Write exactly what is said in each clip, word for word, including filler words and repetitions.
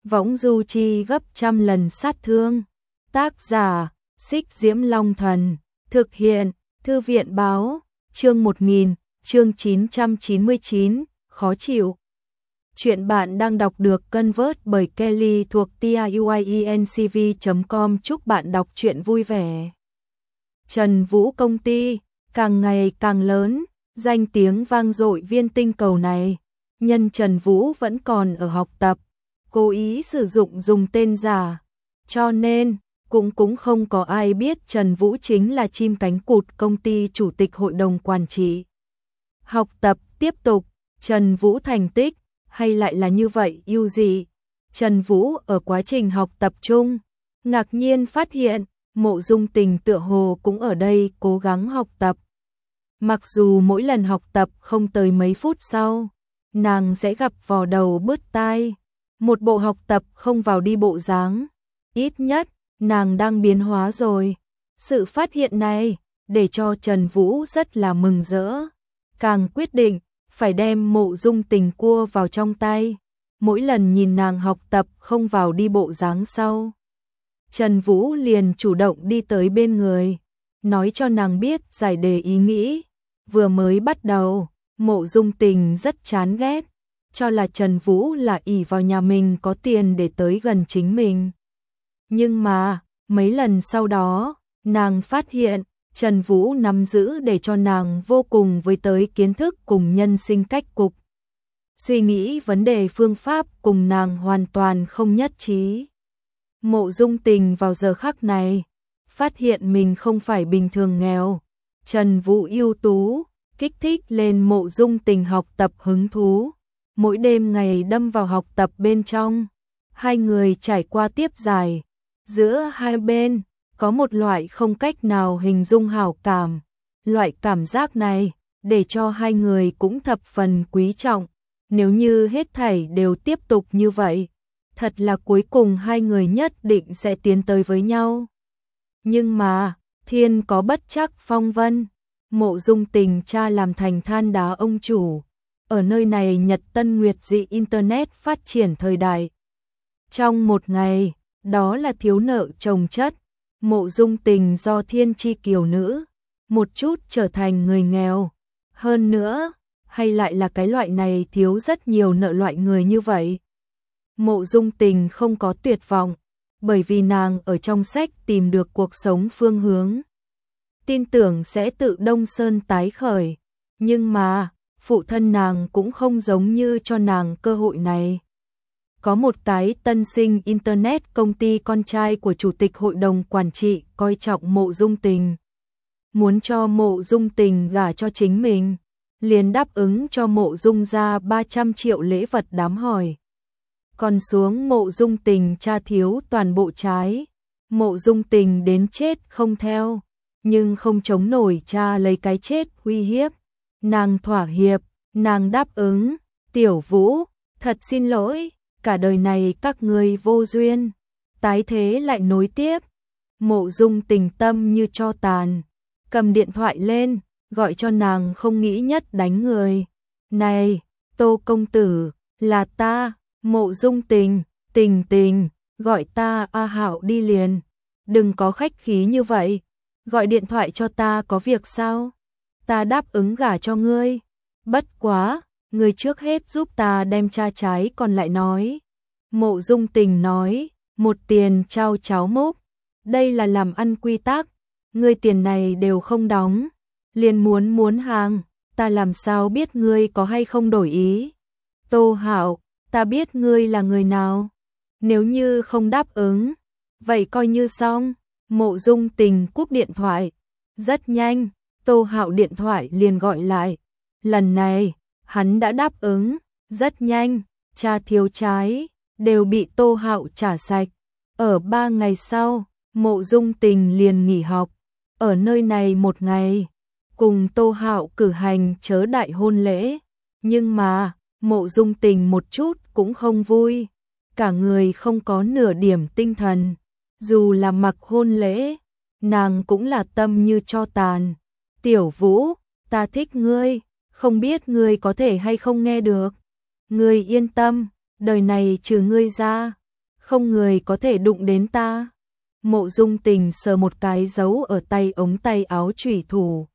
võng du chi gấp trăm lần sát thương. Tác giả, Xích Diễm Long Thần, thực hiện, Thư viện Báo, chương một nghìn, chương chín trăm chín mươi chín, khó chịu. Chuyện bạn đang đọc được convert bởi Kelly thuộc tiuyencv chấm com. Chúc bạn đọc truyện vui vẻ. Trần Vũ công ty, càng ngày càng lớn, danh tiếng vang dội viên tinh cầu này. Nhân Trần Vũ vẫn còn ở học tập, cố ý sử dụng dùng tên giả, cho nên cũng cũng không có ai biết Trần Vũ chính là chim cánh cụt công ty chủ tịch hội đồng quản trị. Học tập tiếp tục, Trần Vũ thành tích hay lại là như vậy ưu dị. Trần Vũ ở quá trình học tập chung, ngạc nhiên phát hiện Mộ Dung Tình tựa hồ cũng ở đây cố gắng học tập. Mặc dù mỗi lần học tập không tới mấy phút sau, nàng sẽ gặp vò đầu bứt tai, một bộ học tập không vào đi bộ dáng. Ít nhất, nàng đang biến hóa rồi. Sự phát hiện này để cho Trần Vũ rất là mừng rỡ, càng quyết định phải đem Mộ Dung Tình cua vào trong tay. Mỗi lần nhìn nàng học tập không vào đi bộ dáng sau, Trần Vũ liền chủ động đi tới bên người, nói cho nàng biết giải đề ý nghĩ. Vừa mới bắt đầu, Mộ Dung Tình rất chán ghét, cho là Trần Vũ là ỷ vào nhà mình có tiền để tới gần chính mình. Nhưng mà, mấy lần sau đó, nàng phát hiện Trần Vũ nắm giữ để cho nàng vô cùng với tới kiến thức cùng nhân sinh cách cục. Suy nghĩ vấn đề phương pháp cùng nàng hoàn toàn không nhất trí. Mộ Dung Tình vào giờ khắc này, phát hiện mình không phải bình thường nghèo. Trần Vũ ưu tú, kích thích lên Mộ Dung Tình học tập hứng thú. Mỗi đêm ngày đâm vào học tập bên trong, hai người trải qua tiếp dài. Giữa hai bên, có một loại không cách nào hình dung hảo cảm. Loại cảm giác này, để cho hai người cũng thập phần quý trọng. Nếu như hết thảy đều tiếp tục như vậy, thật là cuối cùng hai người nhất định sẽ tiến tới với nhau. Nhưng mà, thiên có bất trắc phong vân. Mộ Dung Tình cha làm thành than đá ông chủ. Ở nơi này Nhật Tân Nguyệt dị Internet phát triển thời đại. Trong một ngày, đó là thiếu nợ chồng chất. Mộ Dung Tình do thiên chi kiều nữ, một chút trở thành người nghèo. Hơn nữa, hay lại là cái loại này thiếu rất nhiều nợ loại người như vậy. Mộ Dung Tình không có tuyệt vọng, bởi vì nàng ở trong sách tìm được cuộc sống phương hướng. Tin tưởng sẽ tự Đông Sơn tái khởi, nhưng mà, phụ thân nàng cũng không giống như cho nàng cơ hội này. Có một cái tân sinh Internet công ty con trai của chủ tịch hội đồng quản trị coi trọng Mộ Dung Tình. Muốn cho Mộ Dung Tình gả cho chính mình, liền đáp ứng cho Mộ Dung ra ba trăm triệu lễ vật đám hỏi. Còn xuống Mộ Dung Tình cha thiếu toàn bộ trái. Mộ Dung Tình đến chết không theo, nhưng không chống nổi cha lấy cái chết uy hiếp. Nàng thỏa hiệp, nàng đáp ứng. Tiểu Vũ, thật xin lỗi, cả đời này các ngươi vô duyên. Tái thế lại nối tiếp. Mộ Dung Tình tâm như tro tàn, cầm điện thoại lên, gọi cho nàng không nghĩ nhất đánh người. Này, Tô công tử, là ta, Mộ Dung Tình, Tình Tình, gọi ta A Hạo đi liền. Đừng có khách khí như vậy, gọi điện thoại cho ta có việc sao? Ta đáp ứng gả cho ngươi. Bất quá, ngươi trước hết giúp ta đem cha trái còn lại nói. Mộ Dung Tình nói, một tiền trao cháo múc. Đây là làm ăn quy tắc, ngươi tiền này đều không đóng, liền muốn muốn hàng, ta làm sao biết ngươi có hay không đổi ý? Tô Hạo, ta biết ngươi là người nào, nếu như không đáp ứng, vậy coi như xong. Mộ Dung Tình cúp điện thoại. Rất nhanh, Tô Hạo điện thoại liền gọi lại. Lần này, hắn đã đáp ứng. Rất nhanh, cha thiếu trái đều bị Tô Hạo trả sạch. Ở ba ngày sau, Mộ Dung Tình liền nghỉ học. Ở nơi này một ngày, cùng Tô Hạo cử hành chớ đại hôn lễ. Nhưng mà, Mộ Dung Tình một chút cũng không vui. Cả người không có nửa điểm tinh thần. Dù là mặc hôn lễ, nàng cũng là tâm như tro tàn. Tiểu Vũ, ta thích ngươi, không biết ngươi có thể hay không nghe được. Ngươi yên tâm, đời này trừ ngươi ra, không người có thể đụng đến ta. Mộ Dung Tình sờ một cái dấu ở tay ống tay áo chủy thủ,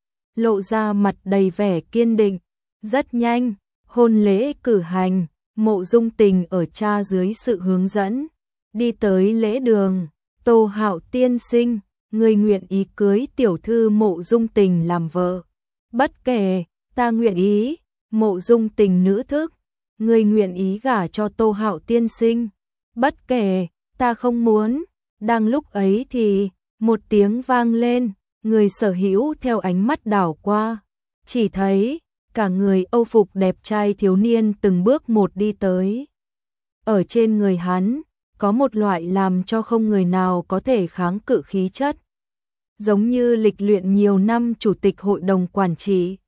lộ ra mặt đầy vẻ kiên định. Rất nhanh, hôn lễ cử hành, Mộ Dung Tình ở cha dưới sự hướng dẫn, đi tới lễ đường. Tô Hạo tiên sinh, người nguyện ý cưới tiểu thư Mộ Dung Tình làm vợ. Bất kể, ta nguyện ý. Mộ Dung Tình nữ thức, người nguyện ý gả cho Tô Hạo tiên sinh. Bất kể, ta không muốn. Đang lúc ấy thì, một tiếng vang lên, người sở hữu theo ánh mắt đảo qua, chỉ thấy cả người Âu phục đẹp trai thiếu niên từng bước một đi tới. Ở trên người hắn, có một loại làm cho không người nào có thể kháng cự khí chất, giống như lịch luyện nhiều năm chủ tịch hội đồng quản trị.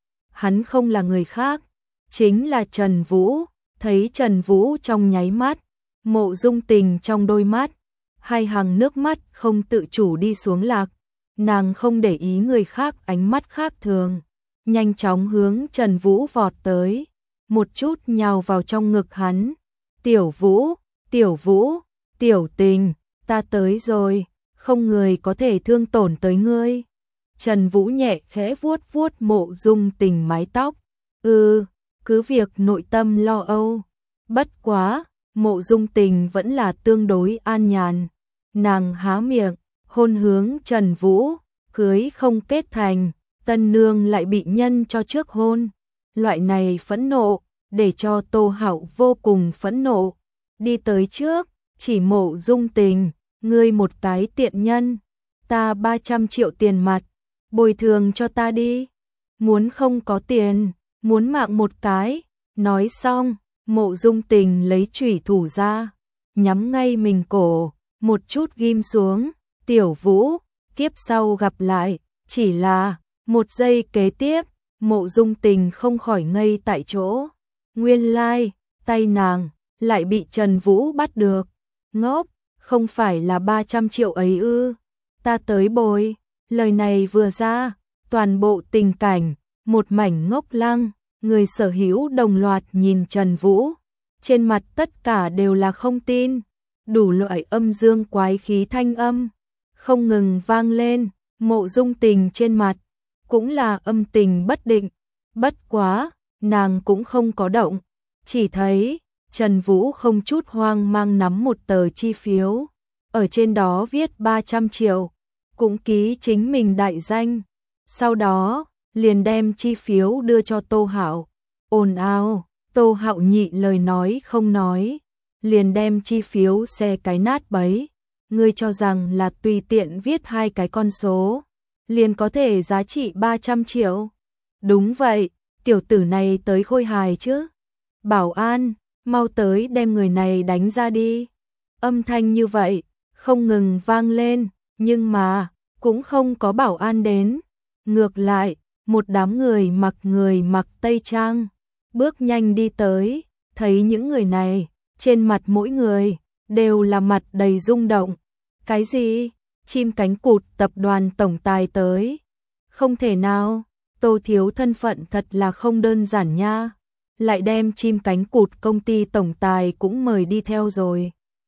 Hắn không là người khác, chính là Trần Vũ. Thấy Trần Vũ trong nháy mắt, Mộ Dung Tình trong đôi mắt, hai hàng nước mắt không tự chủ đi xuống lạc. Nàng không để ý người khác ánh mắt khác thường, nhanh chóng hướng Trần Vũ vọt tới, một chút nhào vào trong ngực hắn. Tiểu Vũ, Tiểu Vũ, Tiểu Tình, ta tới rồi, không người có thể thương tổn tới ngươi. Trần Vũ nhẹ khẽ vuốt vuốt Mộ Dung Tình mái tóc. Ừ, cứ việc nội tâm lo âu. Bất quá, Mộ Dung Tình vẫn là tương đối an nhàn. Nàng há miệng, hôn hướng Trần Vũ, cưới không kết thành, tân nương lại bị nhân cho trước hôn. Loại này phẫn nộ, để cho Tô Hạo vô cùng phẫn nộ. Đi tới trước, chỉ Mộ Dung Tình, ngươi một cái tiện nhân, ta ba trăm triệu tiền mặt, bồi thường cho ta đi. Muốn không có tiền, muốn mạng một cái. Nói xong, Mộ Dung Tình lấy chủy thủ ra, nhắm ngay mình cổ, một chút ghim xuống. Tiểu Vũ, kiếp sau gặp lại. Chỉ là, một giây kế tiếp, Mộ Dung Tình không khỏi ngây tại chỗ. Nguyên lai, tay nàng lại bị Trần Vũ bắt được. Ngốc, không phải là ba trăm triệu ấy ư? Ta tới bồi. Lời này vừa ra, toàn bộ tình cảnh, một mảnh ngốc lăng. Người sở hữu đồng loạt nhìn Trần Vũ, trên mặt tất cả đều là không tin. Đủ loại âm dương quái khí thanh âm không ngừng vang lên. Mộ Dung Tình trên mặt cũng là âm tình bất định. Bất quá, nàng cũng không có động, chỉ thấy Trần Vũ không chút hoang mang nắm một tờ chi phiếu, ở trên đó viết ba trăm triệu, cũng ký chính mình đại danh. Sau đó, liền đem chi phiếu đưa cho Tô Hạo. Ồn ào, Tô Hạo nhị lời nói không nói, liền đem chi phiếu xe cái nát bấy. Ngươi cho rằng là tùy tiện viết hai cái con số, liền có thể giá trị ba trăm triệu. Đúng vậy, tiểu tử này tới khôi hài chứ. Bảo an, mau tới đem người này đánh ra đi. Âm thanh như vậy, không ngừng vang lên, nhưng mà, cũng không có bảo an đến. Ngược lại, một đám người mặc người mặc tây trang, bước nhanh đi tới, thấy những người này, trên mặt mỗi người, đều là mặt đầy rung động. Cái gì? Chim cánh cụt tập đoàn tổng tài tới? Không thể nào, Tô Thiếu thân phận thật là không đơn giản nha. Lại đem chim cánh cụt công ty tổng tài cũng mời đi theo rồi.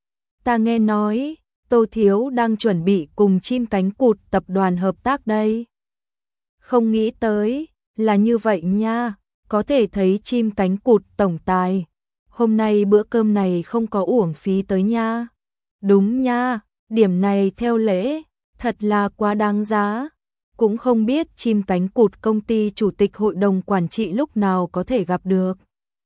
Ta nghe nói, Tô Thiếu đang chuẩn bị cùng chim cánh cụt tập đoàn hợp tác đây. Không nghĩ tới, là như vậy nha, có thể thấy chim cánh cụt tổng tài. Hôm nay bữa cơm này không có uổng phí tới nha. Đúng nha, điểm này theo lễ, thật là quá đáng giá. Cũng không biết chim cánh cụt công ty chủ tịch hội đồng quản trị lúc nào có thể gặp được.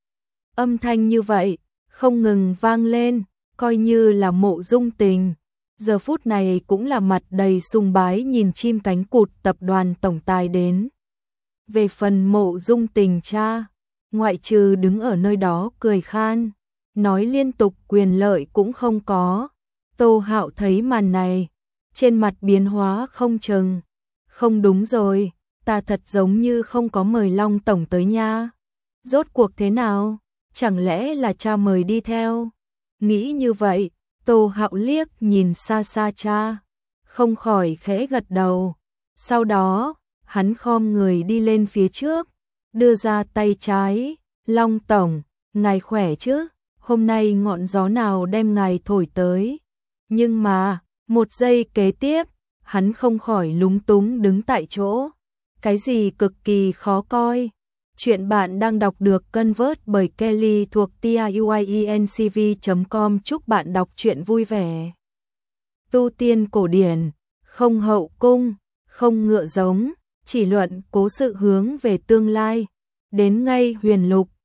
Âm thanh như vậy, không ngừng vang lên, coi như là Mộ Dung Tình. Giờ phút này cũng là mặt đầy sùng bái nhìn chim cánh cụt tập đoàn tổng tài đến. Về phần Mộ Dung Tình cha, ngoại trừ đứng ở nơi đó cười khan, nói liên tục quyền lợi cũng không có. Tô Hạo thấy màn này, trên mặt biến hóa không chừng. Không đúng rồi, ta thật giống như không có mời Long tổng tới nha. Rốt cuộc thế nào? Chẳng lẽ là cha mời đi theo? Nghĩ như vậy, Tô Hạo liếc nhìn xa xa cha, không khỏi khẽ gật đầu. Sau đó, hắn khom người đi lên phía trước, đưa ra tay trái. Long tổng, ngài khỏe chứ? hôm nay ngọn gió nào đem ngài thổi tới. Nhưng mà, một giây kế tiếp, hắn không khỏi lúng túng đứng tại chỗ. Cái gì cực kỳ khó coi. Chuyện bạn đang đọc được convert bởi Kelly thuộc tiuyencv chấm com. Chúc bạn đọc truyện vui vẻ. Tu tiên cổ điển, không hậu cung, không ngựa giống, chỉ luận cố sự hướng về tương lai. Đến ngay huyền lục,